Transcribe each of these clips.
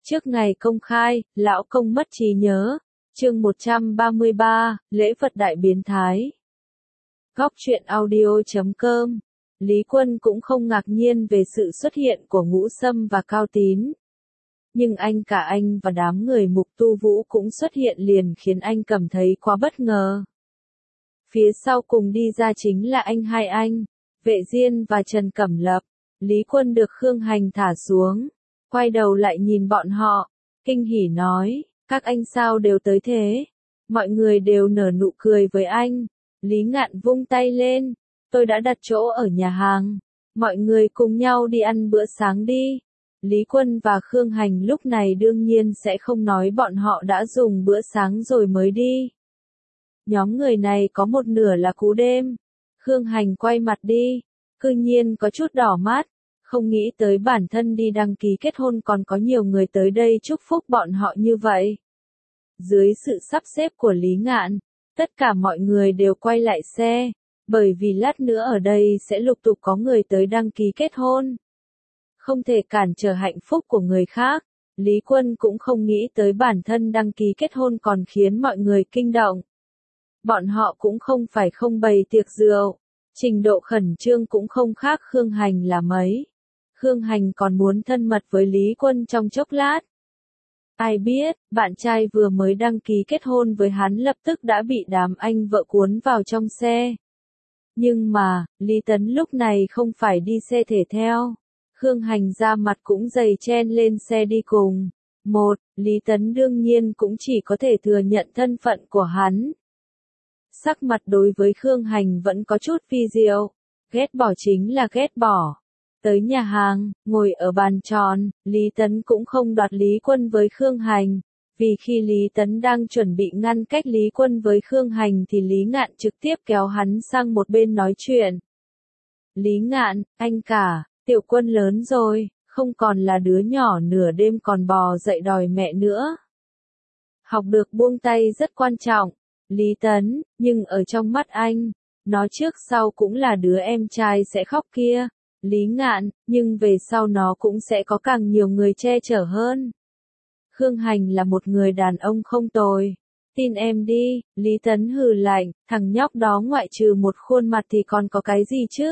Trước ngày công khai, lão công mất trí nhớ. Chương 133, lễ vật đại biến thái. Góc truyện audio.com. Lý Quân cũng không ngạc nhiên về sự xuất hiện của Ngũ Sâm và Cao Tín. Nhưng cả anh và đám người Mục Tu Vũ cũng xuất hiện liền khiến anh cảm thấy quá bất ngờ. Phía sau cùng đi ra chính là hai anh, Vệ Diên và Trần Cẩm Lập. Lý Quân được Khương Hành thả xuống, quay đầu lại nhìn bọn họ, kinh hỉ nói, các anh sao đều tới thế? Mọi người đều nở nụ cười với anh. Lý Ngạn vung tay lên, tôi đã đặt chỗ ở nhà hàng, mọi người cùng nhau đi ăn bữa sáng đi. Lý Quân và Khương Hành lúc này đương nhiên sẽ không nói bọn họ đã dùng bữa sáng rồi mới đi. Nhóm người này có một nửa là cú đêm. Khương Hành quay mặt đi, cư nhiên có chút đỏ mắt, không nghĩ tới bản thân đi đăng ký kết hôn còn có nhiều người tới đây chúc phúc bọn họ như vậy. Dưới sự sắp xếp của Lý Ngạn, tất cả mọi người đều quay lại xe, bởi vì lát nữa ở đây sẽ lục tục có người tới đăng ký kết hôn. Không thể cản trở hạnh phúc của người khác, Lý Quân cũng không nghĩ tới bản thân đăng ký kết hôn còn khiến mọi người kinh động. Bọn họ cũng không phải không bày tiệc rượu, trình độ khẩn trương cũng không khác Khương Hành là mấy. Khương Hành còn muốn thân mật với Lý Quân trong chốc lát. Ai biết, bạn trai vừa mới đăng ký kết hôn với hắn lập tức đã bị đám anh vợ cuốn vào trong xe. Nhưng mà, Lý Tấn lúc này không phải đi xe thể thao. Khương Hành ra mặt cũng dày chen lên xe đi cùng. Lý Tấn đương nhiên cũng chỉ có thể thừa nhận thân phận của hắn. Sắc mặt đối với Khương Hành vẫn có chút phi diệu, ghét bỏ chính là ghét bỏ. Tới nhà hàng, ngồi ở bàn tròn, Lý Tấn cũng không đoạt Lý Quân với Khương Hành, vì khi Lý Tấn đang chuẩn bị ngăn cách Lý Quân với Khương Hành thì Lý Ngạn trực tiếp kéo hắn sang một bên nói chuyện. Lý Ngạn, anh cả, Tiểu Quân lớn rồi, không còn là đứa nhỏ nửa đêm còn bò dậy đòi mẹ nữa. Học được buông tay rất quan trọng. Lý Tấn, nhưng ở trong mắt anh, nó trước sau cũng là đứa em trai sẽ khóc kia. Lý Ngạn, nhưng về sau nó cũng sẽ có càng nhiều người che chở hơn. Khương Hành là một người đàn ông không tồi. Tin em đi, Lý Tấn hừ lạnh, thằng nhóc đó ngoại trừ một khuôn mặt thì còn có cái gì chứ?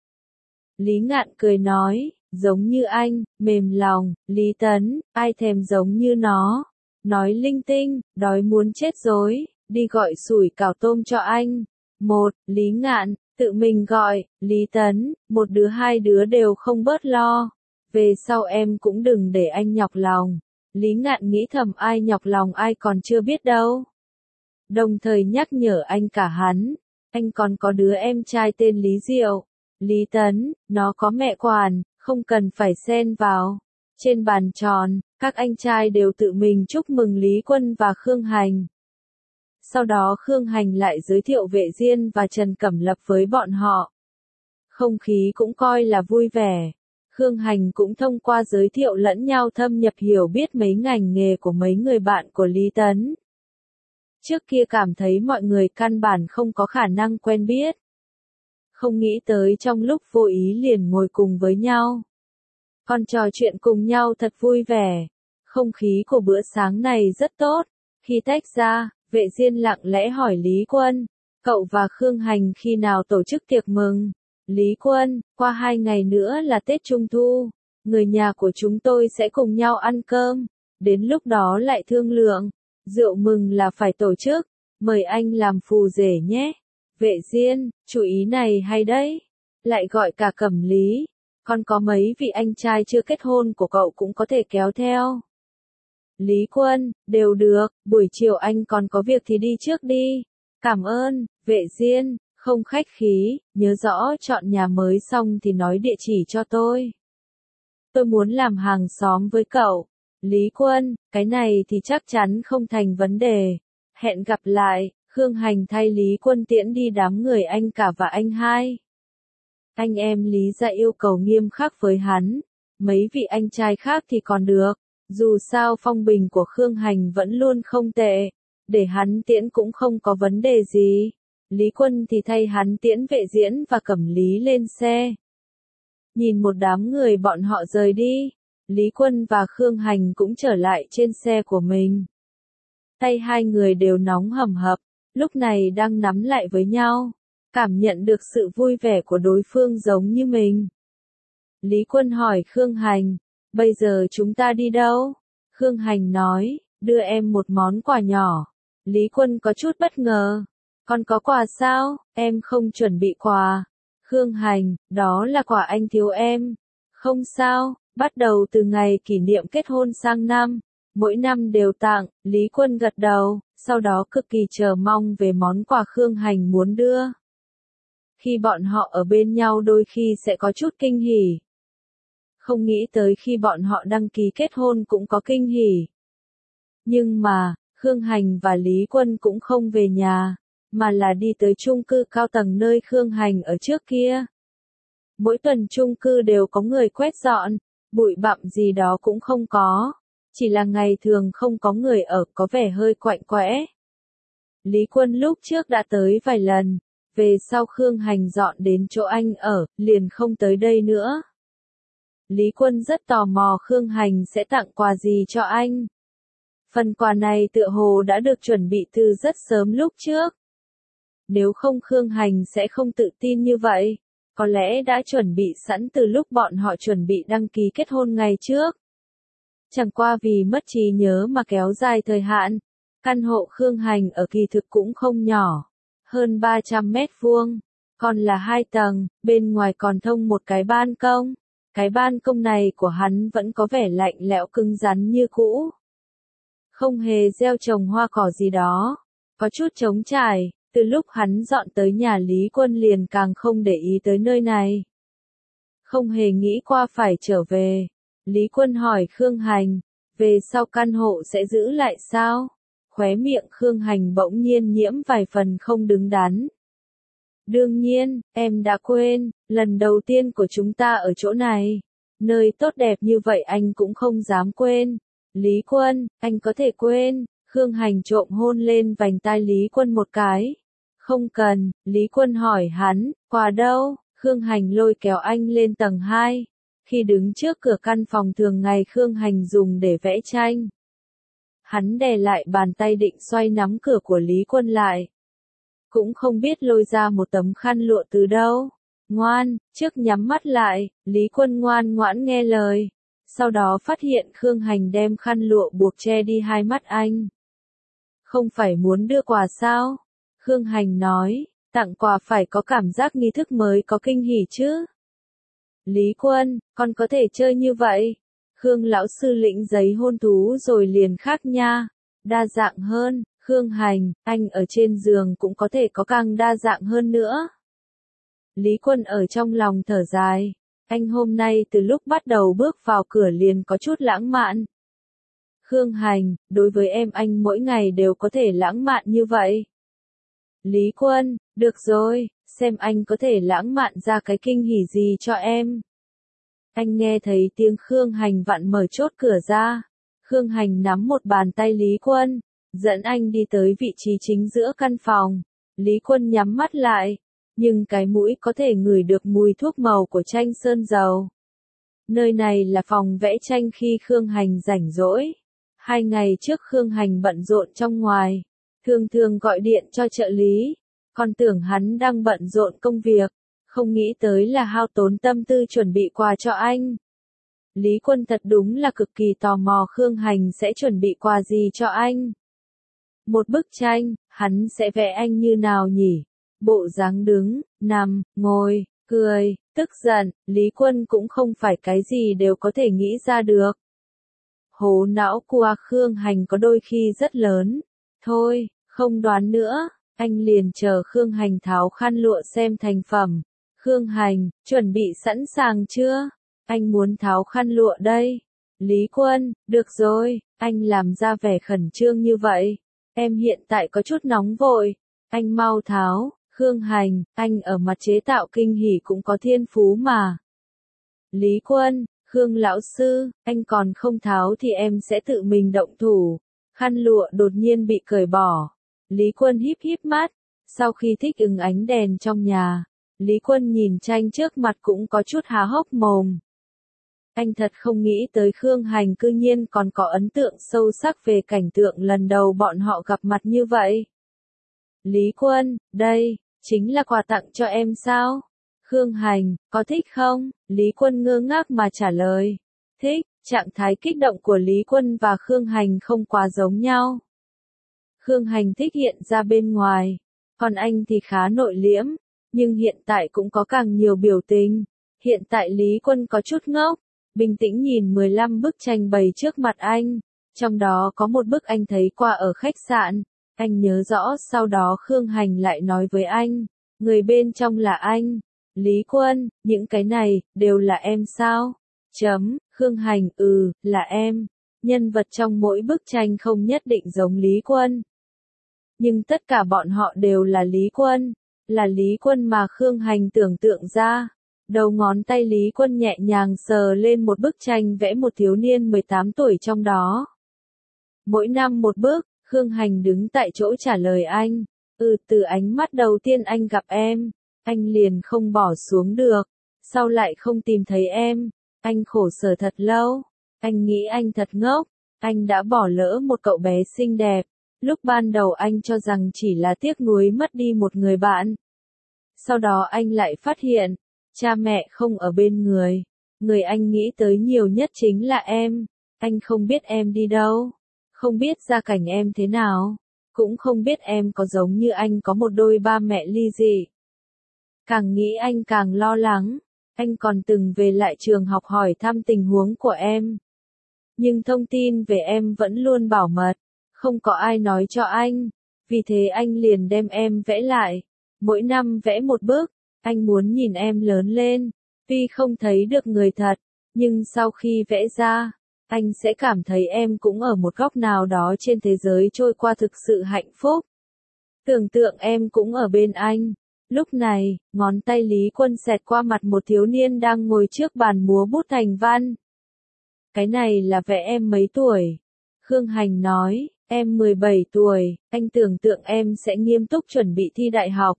Lý Ngạn cười nói, giống như anh, mềm lòng, Lý Tấn, ai thèm giống như nó. Nói linh tinh, đói muốn chết rồi, đi gọi sủi cảo tôm cho anh. Lý Ngạn, tự mình gọi, Lý Tấn, một đứa hai đứa đều không bớt lo. Về sau em cũng đừng để anh nhọc lòng. Lý Ngạn nghĩ thầm ai nhọc lòng ai còn chưa biết đâu. Đồng thời nhắc nhở anh cả hắn, anh còn có đứa em trai tên Lý Diệu. Lý Tấn, nó có mẹ quản, không cần phải xen vào. Trên bàn tròn, các anh trai đều tự mình chúc mừng Lý Quân và Khương Hành. Sau đó Khương Hành lại giới thiệu Vệ Diên và Trần Cẩm Lập với bọn họ. Không khí cũng coi là vui vẻ. Khương Hành cũng thông qua giới thiệu lẫn nhau thâm nhập hiểu biết mấy ngành nghề của mấy người bạn của Lý Tấn. Trước kia cảm thấy mọi người căn bản không có khả năng quen biết. Không nghĩ tới trong lúc vô ý liền ngồi cùng với nhau. Còn trò chuyện cùng nhau thật vui vẻ. Không khí của bữa sáng này rất tốt. Khi tách ra, Vệ Diên lặng lẽ hỏi Lý Quân, cậu và Khương Hành khi nào tổ chức tiệc mừng? Lý Quân, qua 2 ngày nữa là Tết Trung Thu, người nhà của chúng tôi sẽ cùng nhau ăn cơm, đến lúc đó lại thương lượng, rượu mừng là phải tổ chức, mời anh làm phù rể nhé. Vệ Diên, chủ ý này hay đấy, lại gọi cả Cẩm Lý, còn có mấy vị anh trai chưa kết hôn của cậu cũng có thể kéo theo. Lý Quân, đều được, buổi chiều anh còn có việc thì đi trước đi. Cảm ơn, Vệ Diên, không khách khí, nhớ rõ chọn nhà mới xong thì nói địa chỉ cho tôi. Tôi muốn làm hàng xóm với cậu. Lý Quân, cái này thì chắc chắn không thành vấn đề. Hẹn gặp lại, Khương Hành thay Lý Quân tiễn đi đám người anh cả và anh hai. Anh em Lý ra yêu cầu nghiêm khắc với hắn, mấy vị anh trai khác thì còn được. Dù sao phong bình của Khương Hành vẫn luôn không tệ, để hắn tiễn cũng không có vấn đề gì. Lý Quân thì thay hắn tiễn Vệ Diễn và Cẩm Lý lên xe. Nhìn một đám người bọn họ rời đi, Lý Quân và Khương Hành cũng trở lại trên xe của mình. Tay hai người đều nóng hầm hập, lúc này đang nắm lại với nhau, cảm nhận được sự vui vẻ của đối phương giống như mình. Lý Quân hỏi Khương Hành, bây giờ chúng ta đi đâu? Khương Hành nói, đưa em một món quà nhỏ. Lý Quân có chút bất ngờ, con có quà sao? Em không chuẩn bị quà. Khương Hành, đó là quà anh thiếu em. Không sao, bắt đầu từ ngày kỷ niệm kết hôn sang năm, mỗi năm đều tặng. Lý Quân gật đầu, sau đó cực kỳ chờ mong về món quà Khương Hành muốn đưa. Khi bọn họ ở bên nhau đôi khi sẽ có chút kinh hỉ. Không nghĩ tới khi bọn họ đăng ký kết hôn cũng có kinh hỉ. Nhưng mà, Khương Hành và Lý Quân cũng không về nhà, mà là đi tới chung cư cao tầng nơi Khương Hành ở trước kia. Mỗi tuần chung cư đều có người quét dọn, bụi bặm gì đó cũng không có, chỉ là ngày thường không có người ở có vẻ hơi quạnh quẽ. Lý Quân lúc trước đã tới vài lần, về sau Khương Hành dọn đến chỗ anh ở, liền không tới đây nữa. Lý Quân rất tò mò Khương Hành sẽ tặng quà gì cho anh. Phần quà này tựa hồ đã được chuẩn bị từ rất sớm lúc trước. Nếu không Khương Hành sẽ không tự tin như vậy, có lẽ đã chuẩn bị sẵn từ lúc bọn họ chuẩn bị đăng ký kết hôn ngày trước. Chẳng qua vì mất trí nhớ mà kéo dài thời hạn, căn hộ Khương Hành ở kỳ thực cũng không nhỏ, hơn 300 mét vuông, còn là 2 tầng, bên ngoài còn thông một cái ban công. Cái ban công này của hắn vẫn có vẻ lạnh lẽo cứng rắn như cũ. Không hề gieo trồng hoa cỏ gì đó, có chút trống trải, từ lúc hắn dọn tới nhà Lý Quân liền càng không để ý tới nơi này. Không hề nghĩ qua phải trở về. Lý Quân hỏi Khương Hành, về sau căn hộ sẽ giữ lại sao? Khóe miệng Khương Hành bỗng nhiên nhiễm vài phần không đứng đắn. Đương nhiên, em đã quên, lần đầu tiên của chúng ta ở chỗ này. Nơi tốt đẹp như vậy anh cũng không dám quên. Lý Quân, anh có thể quên. Khương Hành trộm hôn lên vành tai Lý Quân một cái. Không cần, Lý Quân hỏi hắn, quà đâu? Khương Hành lôi kéo anh lên tầng 2. Khi đứng trước cửa căn phòng thường ngày Khương Hành dùng để vẽ tranh. Hắn đè lại bàn tay định xoay nắm cửa của Lý Quân lại. Cũng không biết lôi ra một tấm khăn lụa từ đâu. Ngoan, trước nhắm mắt lại, Lý Quân ngoan ngoãn nghe lời. Sau đó phát hiện Khương Hành đem khăn lụa buộc che đi hai mắt anh. Không phải muốn đưa quà sao? Khương Hành nói, tặng quà phải có cảm giác nghi thức mới có kinh hỉ chứ. Lý Quân, con có thể chơi như vậy. Khương lão sư lĩnh giấy hôn thú rồi liền khác nha. Đa dạng hơn. Khương Hành, anh ở trên giường cũng có thể có càng đa dạng hơn nữa. Lý Quân ở trong lòng thở dài. Anh hôm nay từ lúc bắt đầu bước vào cửa liền có chút lãng mạn. Khương Hành, đối với em anh mỗi ngày đều có thể lãng mạn như vậy. Lý Quân, được rồi, xem anh có thể lãng mạn ra cái kinh hỉ gì cho em. Anh nghe thấy tiếng Khương Hành vặn mở chốt cửa ra. Khương Hành nắm một bàn tay Lý Quân, dẫn anh đi tới vị trí chính giữa căn phòng. Lý Quân nhắm mắt lại, nhưng cái mũi có thể ngửi được mùi thuốc màu của tranh sơn dầu. Nơi này là phòng vẽ tranh khi Khương Hành rảnh rỗi. 2 ngày trước Khương Hành bận rộn trong ngoài, thường thường gọi điện cho trợ lý, còn tưởng hắn đang bận rộn công việc, không nghĩ tới là hao tốn tâm tư chuẩn bị quà cho anh. Lý Quân thật đúng là cực kỳ tò mò Khương Hành sẽ chuẩn bị quà gì cho anh. Một bức tranh, hắn sẽ vẽ anh như nào nhỉ? Bộ dáng đứng, nằm, ngồi, cười, tức giận, Lý Quân cũng không phải cái gì đều có thể nghĩ ra được. Hố não của Khương Hành có đôi khi rất lớn. Thôi, không đoán nữa, anh liền chờ Khương Hành tháo khăn lụa xem thành phẩm. Khương Hành, chuẩn bị sẵn sàng chưa? Anh muốn tháo khăn lụa đây. Lý Quân, được rồi, anh làm ra vẻ khẩn trương như vậy. Em hiện tại có chút nóng vội. Anh mau tháo. Khương Hành, anh ở mặt chế tạo kinh hỉ cũng có thiên phú mà. Lý Quân, Khương lão sư, anh còn không tháo thì em sẽ tự mình động thủ. Khăn lụa đột nhiên bị cởi bỏ. Lý Quân híp híp mắt. Sau khi thích ứng ánh đèn trong nhà, Lý Quân nhìn tranh trước mặt cũng có chút há hốc mồm. Anh thật không nghĩ tới Khương Hành cư nhiên còn có ấn tượng sâu sắc về cảnh tượng lần đầu bọn họ gặp mặt như vậy. Lý Quân, đây, chính là quà tặng cho em sao? Khương Hành, có thích không? Lý Quân ngơ ngác mà trả lời. Thích, trạng thái kích động của Lý Quân và Khương Hành không quá giống nhau. Khương Hành thích hiện ra bên ngoài, còn anh thì khá nội liễm, nhưng hiện tại cũng có càng nhiều biểu tình. Hiện tại Lý Quân có chút ngốc, bình tĩnh nhìn 15 bức tranh bày trước mặt anh, trong đó có một bức anh thấy qua ở khách sạn. Anh nhớ rõ sau đó Khương Hành lại nói với anh, người bên trong là anh. Lý Quân, những cái này, đều là em sao? Khương Hành, là em. Nhân vật trong mỗi bức tranh không nhất định giống Lý Quân. Nhưng tất cả bọn họ đều là Lý Quân. Là Lý Quân mà Khương Hành tưởng tượng ra. Đầu ngón tay Lý Quân nhẹ nhàng sờ lên một bức tranh vẽ một thiếu niên 18 tuổi trong đó. Mỗi năm một bức, Khương Hành đứng tại chỗ trả lời anh. Từ ánh mắt đầu tiên anh gặp em, anh liền không bỏ xuống được. Sau lại không tìm thấy em, anh khổ sở thật lâu. Anh nghĩ anh thật ngốc, anh đã bỏ lỡ một cậu bé xinh đẹp. Lúc ban đầu anh cho rằng chỉ là tiếc nuối mất đi một người bạn. Sau đó anh lại phát hiện, cha mẹ không ở bên người. Người anh nghĩ tới nhiều nhất chính là em. Anh không biết em đi đâu, không biết gia cảnh em thế nào, cũng không biết em có giống như anh có một đôi ba mẹ ly dị. Càng nghĩ anh càng lo lắng, anh còn từng về lại trường học hỏi thăm tình huống của em. Nhưng thông tin về em vẫn luôn bảo mật, không có ai nói cho anh, vì thế anh liền đem em vẽ lại. Mỗi năm vẽ một bức, anh muốn nhìn em lớn lên, tuy không thấy được người thật, nhưng sau khi vẽ ra, anh sẽ cảm thấy em cũng ở một góc nào đó trên thế giới trôi qua thực sự hạnh phúc. Tưởng tượng em cũng ở bên anh. Lúc này, ngón tay Lý Quân xẹt qua mặt một thiếu niên đang ngồi trước bàn múa bút thành văn. Cái này là vẽ em mấy tuổi? Khương Hành nói, em 17 tuổi, anh tưởng tượng em sẽ nghiêm túc chuẩn bị thi đại học.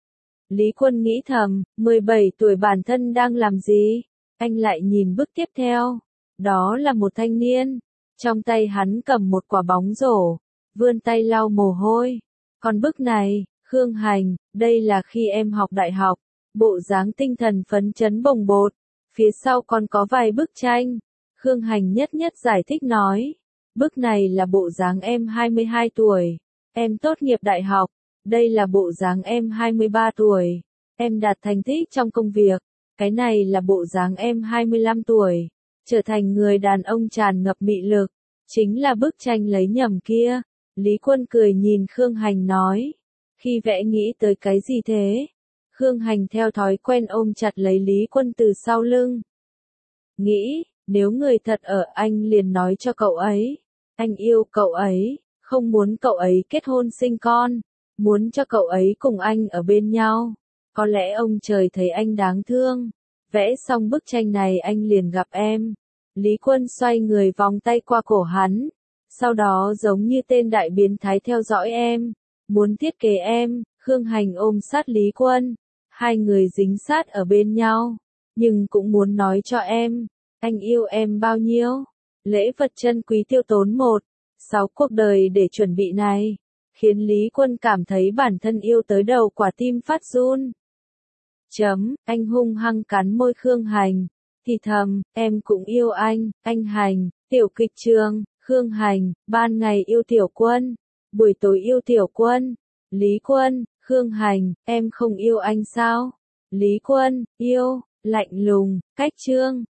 Lý Quân nghĩ thầm, 17 tuổi bản thân đang làm gì? Anh lại nhìn bức tiếp theo. Đó là một thanh niên. Trong tay hắn cầm một quả bóng rổ, vươn tay lau mồ hôi. Còn bức này, Khương Hành, đây là khi em học đại học. Bộ dáng tinh thần phấn chấn bồng bột. Phía sau còn có vài bức tranh. Khương Hành nhất nhất giải thích nói. Bức này là bộ dáng em 22 tuổi. Em tốt nghiệp đại học. Đây là bộ dáng em 23 tuổi. Em đạt thành tích trong công việc. Cái này là bộ dáng em 25 tuổi. Trở thành người đàn ông tràn ngập mị lực. Chính là bức tranh lấy nhầm kia. Lý Quân cười nhìn Khương Hành nói. Khi vẽ nghĩ tới cái gì thế? Khương Hành theo thói quen ôm chặt lấy Lý Quân từ sau lưng. Nghĩ, nếu người thật ở anh liền nói cho cậu ấy. Anh yêu cậu ấy, không muốn cậu ấy kết hôn sinh con. Muốn cho cậu ấy cùng anh ở bên nhau. Có lẽ ông trời thấy anh đáng thương. Vẽ xong bức tranh này anh liền gặp em. Lý Quân xoay người vòng tay qua cổ hắn. Sau đó giống như tên đại biến thái theo dõi em. Muốn thiết kế em. Khương Hành ôm sát Lý Quân. Hai người dính sát ở bên nhau. Nhưng cũng muốn nói cho em. Anh yêu em bao nhiêu. Lễ vật chân quý tiêu tốn 1/6 cuộc đời để chuẩn bị này. Khiến Lý Quân cảm thấy bản thân yêu tới đầu quả tim phát run. Anh hung hăng cắn môi Khương Hành. Thì thầm, em cũng yêu anh Hành. Tiểu kịch trường, Khương Hành, ban ngày yêu Tiểu Quân, buổi tối yêu Tiểu Quân. Lý Quân, Khương Hành, em không yêu anh sao? Lý Quân, yêu, lạnh lùng, cách chương.